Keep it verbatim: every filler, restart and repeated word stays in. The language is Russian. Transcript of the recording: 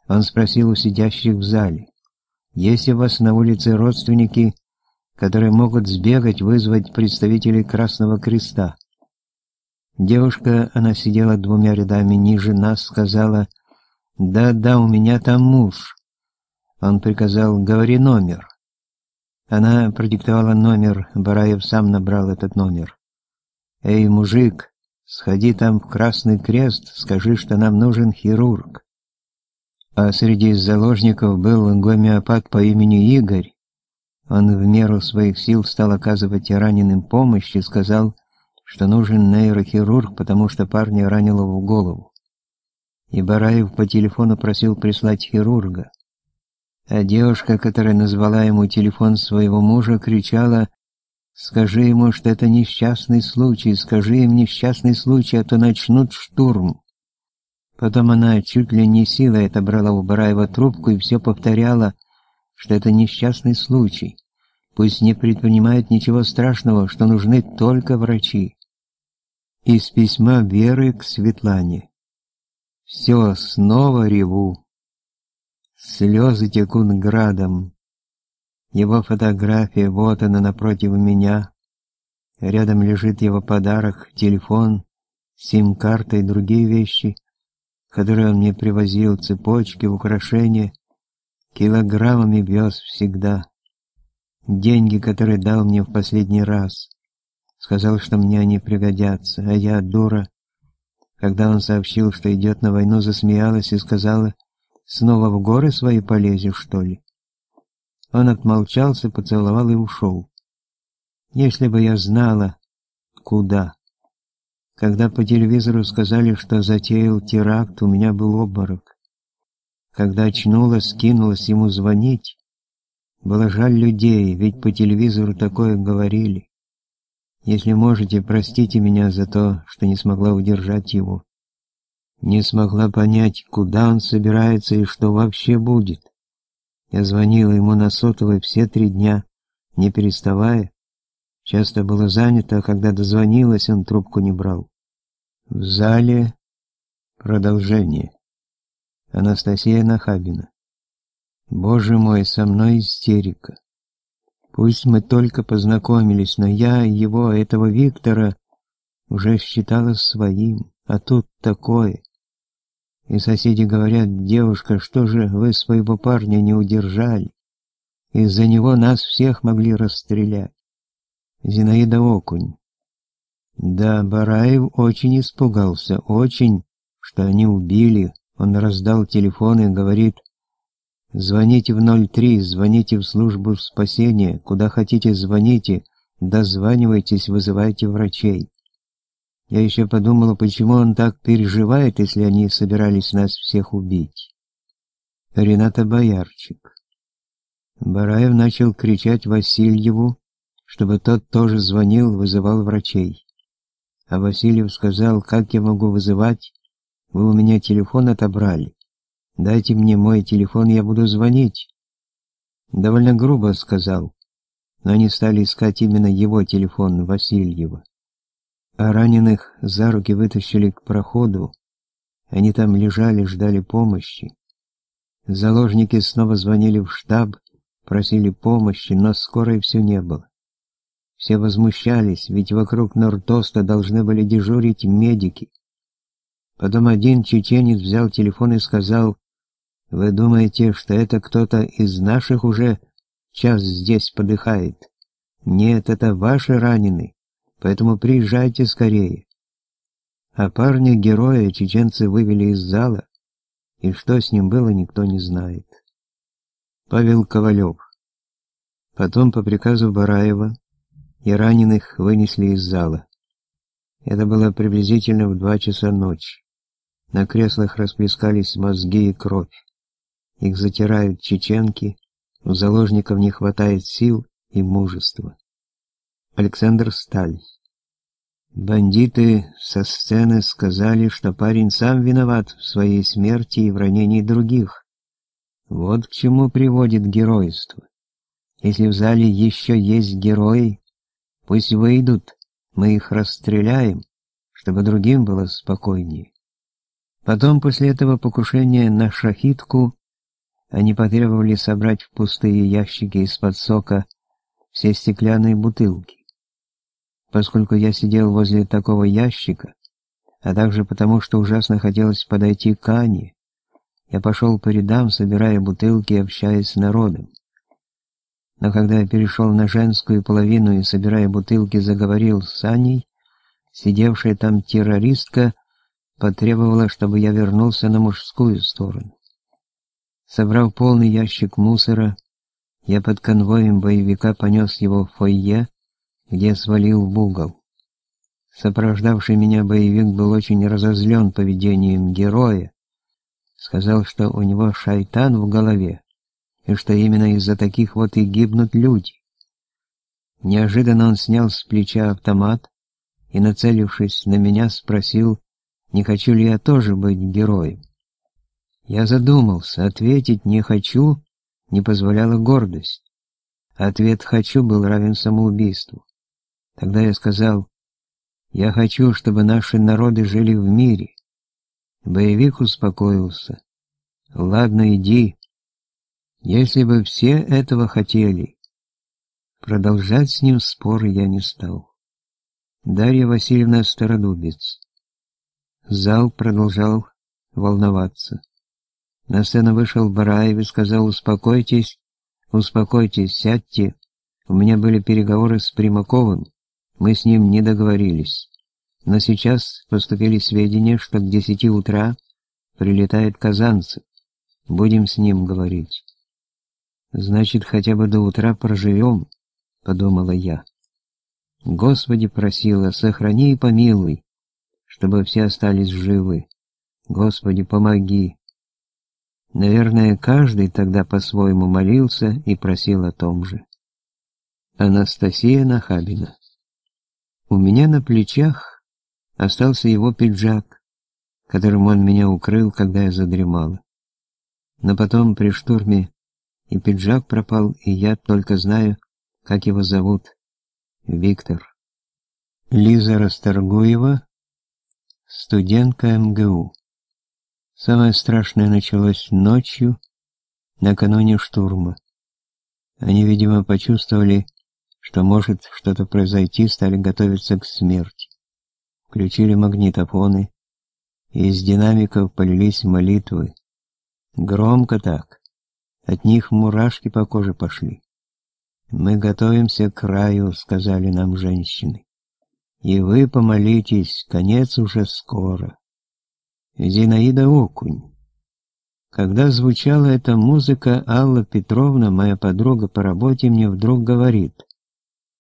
Он спросил у сидящих в зале: «Есть ли у вас на улице родственники, которые могут сбегать, вызвать представителей Красного Креста?» Девушка, она сидела двумя рядами ниже нас, сказала: «Да-да, у меня там муж». Он приказал: «Говори номер». Она продиктовала номер, Бараев сам набрал этот номер. «Эй, мужик, сходи там в Красный Крест, скажи, что нам нужен хирург». А среди заложников был гомеопат по имени Игорь. Он в меру своих сил стал оказывать раненым помощь и сказал, что нужен нейрохирург, потому что парня ранило в голову. И Бараев по телефону просил прислать хирурга. А девушка, которая назвала ему телефон своего мужа, кричала: «Скажи ему, что это несчастный случай, скажи им несчастный случай, а то начнут штурм». Потом она чуть ли не силой отобрала у Бараева трубку и все повторяла, что это несчастный случай. Пусть не предпринимает ничего страшного, что нужны только врачи. Из письма Веры к Светлане. «Все, снова реву. Слезы текут градом. Его фотография, вот она напротив меня. Рядом лежит его подарок, телефон, сим-карта и другие вещи, которые он мне привозил, цепочки, украшения, килограммами вез всегда. Деньги, которые дал мне в последний раз. Сказал, что мне они пригодятся, а я, дура, когда он сообщил, что идет на войну, засмеялась и сказала: «Снова в горы свои полезешь, что ли?» Он отмолчался, поцеловал и ушел. Если бы я знала, куда. Когда по телевизору сказали, что затеял теракт, у меня был обморок. Когда очнулась, кинулась ему звонить. Было жаль людей, ведь по телевизору такое говорили. Если можете, простите меня за то, что не смогла удержать его. Не смогла понять, куда он собирается и что вообще будет. Я звонила ему на сотовый все три дня, не переставая. Часто было занято, а когда дозвонилась, он трубку не брал. В зале продолжение. Анастасия Нахабина. Боже мой, со мной истерика. Пусть мы только познакомились, но я его, этого Виктора, уже считала своим, а тут такое. И соседи говорят: «Девушка, что же вы своего парня не удержали? Из-за него нас всех могли расстрелять». Зинаида Окунь. Да, Бараев очень испугался, очень, что они убили. Он раздал телефон и говорит: «Звоните в ноль три, звоните в службу спасения, куда хотите звоните, дозванивайтесь, вызывайте врачей». Я еще подумала, почему он так переживает, если они собирались нас всех убить. Рената Боярчик. Бараев начал кричать Васильеву, чтобы тот тоже звонил, вызывал врачей. А Васильев сказал: «Как я могу вызывать? Вы у меня телефон отобрали. Дайте мне мой телефон, я буду звонить». Довольно грубо сказал, но они стали искать именно его телефон, Васильева. А раненых за руки вытащили к проходу. Они там лежали, ждали помощи. Заложники снова звонили в штаб, просили помощи, но скорой все не было. Все возмущались, ведь вокруг Нортоста должны были дежурить медики. Потом один чеченец взял телефон и сказал: «Вы думаете, что это кто-то из наших уже час здесь подыхает? Нет, это ваши раненые, поэтому приезжайте скорее». А парня-героя чеченцы вывели из зала, и что с ним было, никто не знает. Павел Ковалев. Потом по приказу Бараева и раненых вынесли из зала. Это было приблизительно в два часа ночи. На креслах расплескались мозги и кровь. Их затирают чеченки, у заложников не хватает сил и мужества. Александр Сталь. Бандиты со сцены сказали, что парень сам виноват в своей смерти и в ранении других. Вот к чему приводит геройство. Если в зале еще есть герои, пусть выйдут, мы их расстреляем, чтобы другим было спокойнее. Потом, после этого покушения на шахидку, они потребовали собрать в пустые ящики из-под сока все стеклянные бутылки. Поскольку я сидел возле такого ящика, а также потому, что ужасно хотелось подойти к Ане, я пошел по рядам, собирая бутылки и общаясь с народом. Но когда я перешел на женскую половину и, собирая бутылки, заговорил с Аней, сидевшая там террористка потребовала, чтобы я вернулся на мужскую сторону. Собрав полный ящик мусора, я под конвоем боевика понес его в фойе, где свалил в угол. Сопровождавший меня боевик был очень разозлен поведением героя, сказал, что у него шайтан в голове, и что именно из-за таких вот и гибнут люди. Неожиданно он снял с плеча автомат и, нацелившись на меня, спросил, не хочу ли я тоже быть героем. Я задумался, ответить «не хочу» не позволяла гордость. Ответ «хочу» был равен самоубийству. Тогда я сказал, я хочу, чтобы наши народы жили в мире. Боевик успокоился. Ладно, иди. Если бы все этого хотели. Продолжать с ним споры я не стал. Дарья Васильевна Стародубец. Зал продолжал волноваться. На сцену вышел Бараев и сказал, успокойтесь, успокойтесь, сядьте. У меня были переговоры с Примаковым, мы с ним не договорились. Но сейчас поступили сведения, что к десяти утра прилетает Казанцев. Будем с ним говорить. Значит, хотя бы до утра проживем, подумала я. Господи, просила, сохрани и помилуй, чтобы все остались живы. Господи, помоги. Наверное, каждый тогда по-своему молился и просил о том же. Анастасия Нахабина. У меня на плечах остался его пиджак, которым он меня укрыл, когда я задремала. Но потом при штурме и пиджак пропал, и я только знаю, как его зовут. Виктор. Лиза Расторгуева, студентка эм гэ у. Самое страшное началось ночью, накануне штурма. Они, видимо, почувствовали, что может что-то произойти, стали готовиться к смерти. Включили магнитофоны, и из динамиков полились молитвы. Громко так. От них мурашки по коже пошли. «Мы готовимся к краю», — сказали нам женщины. «И вы помолитесь, конец уже скоро». Зинаида Окунь. Когда звучала эта музыка, Алла Петровна, моя подруга по работе, мне вдруг говорит: